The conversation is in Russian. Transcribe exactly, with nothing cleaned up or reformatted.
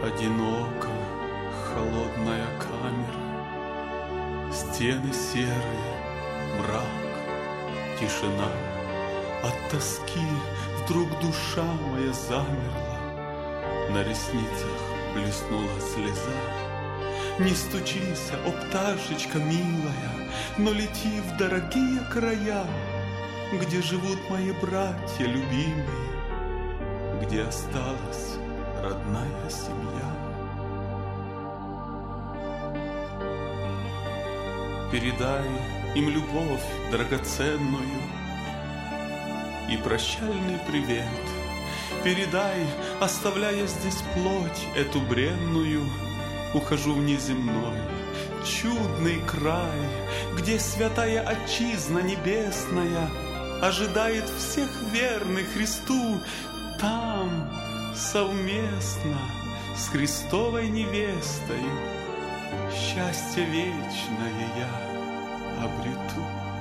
Одинока, холодная камера, стены серые, мрак, тишина. От тоски вдруг душа моя замерла, на ресницах блеснула слеза. Не стучись, о пташечка милая, но лети в дорогие края, где живут мои братья любимые, где осталась родная семья. Передай им любовь драгоценную и прощальный привет. Передай, оставляя здесь плоть эту бренную, ухожу в неземной, чудный край, где святая Отчизна небесная ожидает всех верных Христу. Там совместно с Христовой невестой счастье вечное я обрету.